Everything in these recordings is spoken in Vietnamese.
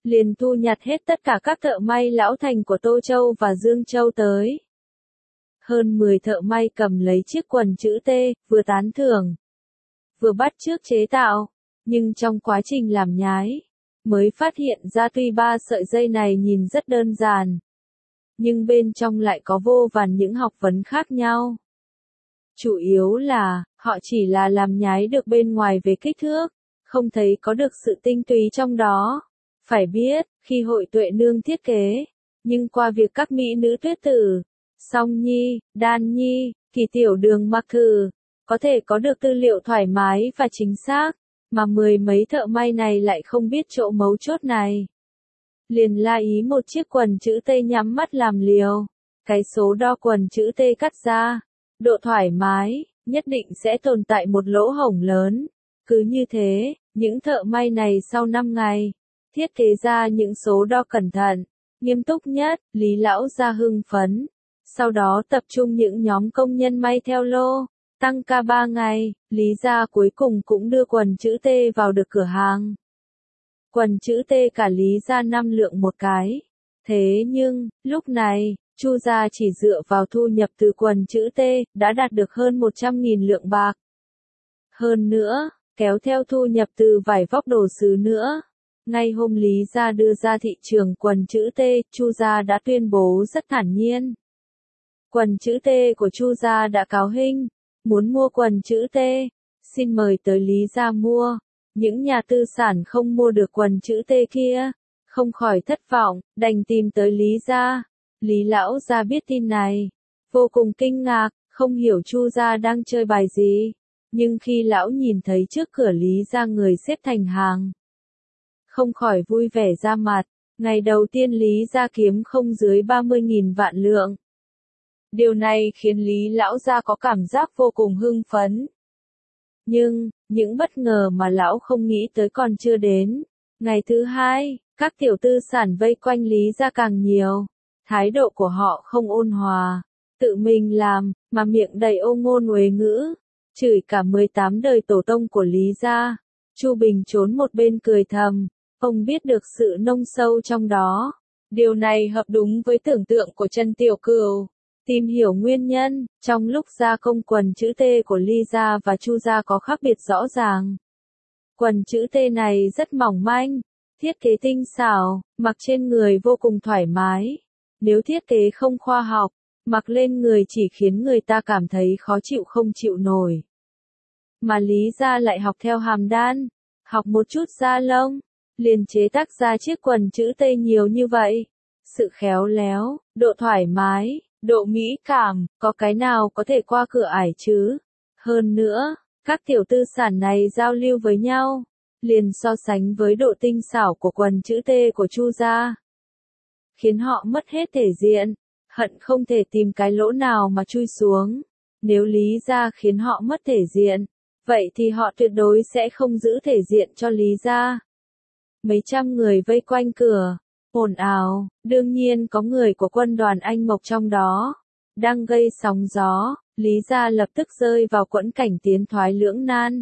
liền thu nhặt hết tất cả các thợ may lão thành của Tô Châu và Dương Châu tới. Hơn 10 thợ may cầm lấy chiếc quần chữ T, vừa tán thưởng, vừa bắt chước chế tạo, nhưng trong quá trình làm nhái, mới phát hiện ra tuy 3 sợi dây này nhìn rất đơn giản, nhưng bên trong lại có vô vàn những học vấn khác nhau. Chủ yếu là, họ chỉ là làm nhái được bên ngoài về kích thước, không thấy có được sự tinh túy trong đó. Phải biết, khi Hội Tuệ Nương thiết kế, nhưng qua việc các mỹ nữ Tuyết Tử, Song Nhi, Đan Nhi, Kỳ Tiểu Đường mặc thử, có thể có được tư liệu thoải mái và chính xác, mà 10 mấy thợ may này lại không biết chỗ mấu chốt này. Liền la ý một chiếc quần chữ T nhắm mắt làm liều, cái số đo quần chữ T cắt ra, độ thoải mái, nhất định sẽ tồn tại một lỗ hổng lớn. Cứ như thế, những thợ may này sau 5 ngày, thiết kế ra những số đo cẩn thận, nghiêm túc nhất. Lý lão gia hưng phấn. Sau đó tập trung những nhóm công nhân may theo lô, tăng ca 3 ngày, Lý gia cuối cùng cũng đưa quần chữ T vào được cửa hàng. Quần chữ T cả Lý gia 5 lượng một cái. Thế nhưng, lúc này, Chu gia chỉ dựa vào thu nhập từ quần chữ T, đã đạt được hơn 100.000 lượng bạc. Hơn nữa, kéo theo thu nhập từ vải vóc đồ sứ nữa. Ngay hôm Lý gia đưa ra thị trường quần chữ T, Chu gia đã tuyên bố rất thản nhiên. Quần chữ T của Chu gia đã cáo hình, muốn mua quần chữ T, xin mời tới Lý gia mua. Những nhà tư sản không mua được quần chữ T kia, không khỏi thất vọng, đành tìm tới Lý gia. Lý lão gia biết tin này, vô cùng kinh ngạc, không hiểu Chu gia đang chơi bài gì. Nhưng khi lão nhìn thấy trước cửa Lý gia người xếp thành hàng, không khỏi vui vẻ ra mặt. Ngày đầu tiên Lý gia kiếm không dưới 30.000 vạn lượng. Điều này khiến Lý lão gia có cảm giác vô cùng hưng phấn. Nhưng, những bất ngờ mà lão không nghĩ tới còn chưa đến. Ngày thứ hai, các tiểu tư sản vây quanh Lý gia càng nhiều. Thái độ của họ không ôn hòa, tự mình làm, mà miệng đầy ô ngôn uế ngữ, chửi cả 18 đời tổ tông của Lý gia. Chu Bình trốn một bên cười thầm, ông biết được sự nông sâu trong đó. Điều này hợp đúng với tưởng tượng của Trần Tiểu Cửu. Tìm hiểu nguyên nhân, trong lúc gia công quần chữ T của Lý gia và Chu gia có khác biệt rõ ràng. Quần chữ T này rất mỏng manh, thiết kế tinh xảo, mặc trên người vô cùng thoải mái. Nếu thiết kế không khoa học, mặc lên người chỉ khiến người ta cảm thấy khó chịu không chịu nổi. Mà Lý gia lại học theo Hàm Đan, học một chút da lông, liền chế tác ra chiếc quần chữ T nhiều như vậy. Sự khéo léo, độ thoải mái, độ mỹ cảm, có cái nào có thể qua cửa ải chứ? Hơn nữa, các tiểu tư sản này giao lưu với nhau, liền so sánh với độ tinh xảo của quần chữ T của Chu gia, khiến họ mất hết thể diện, hận không thể tìm cái lỗ nào mà chui xuống. Nếu Lý gia khiến họ mất thể diện, vậy thì họ tuyệt đối sẽ không giữ thể diện cho Lý gia. Mấy trăm người vây quanh cửa, ồn ào, đương nhiên có người của quân đoàn Anh Mộc trong đó, đang gây sóng gió. Lý gia lập tức rơi vào quẫn cảnh tiến thoái lưỡng nan.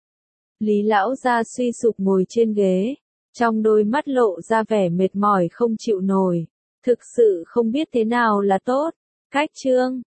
Lý lão gia suy sụp ngồi trên ghế, trong đôi mắt lộ ra vẻ mệt mỏi không chịu nổi, thực sự không biết thế nào là tốt. Cách chương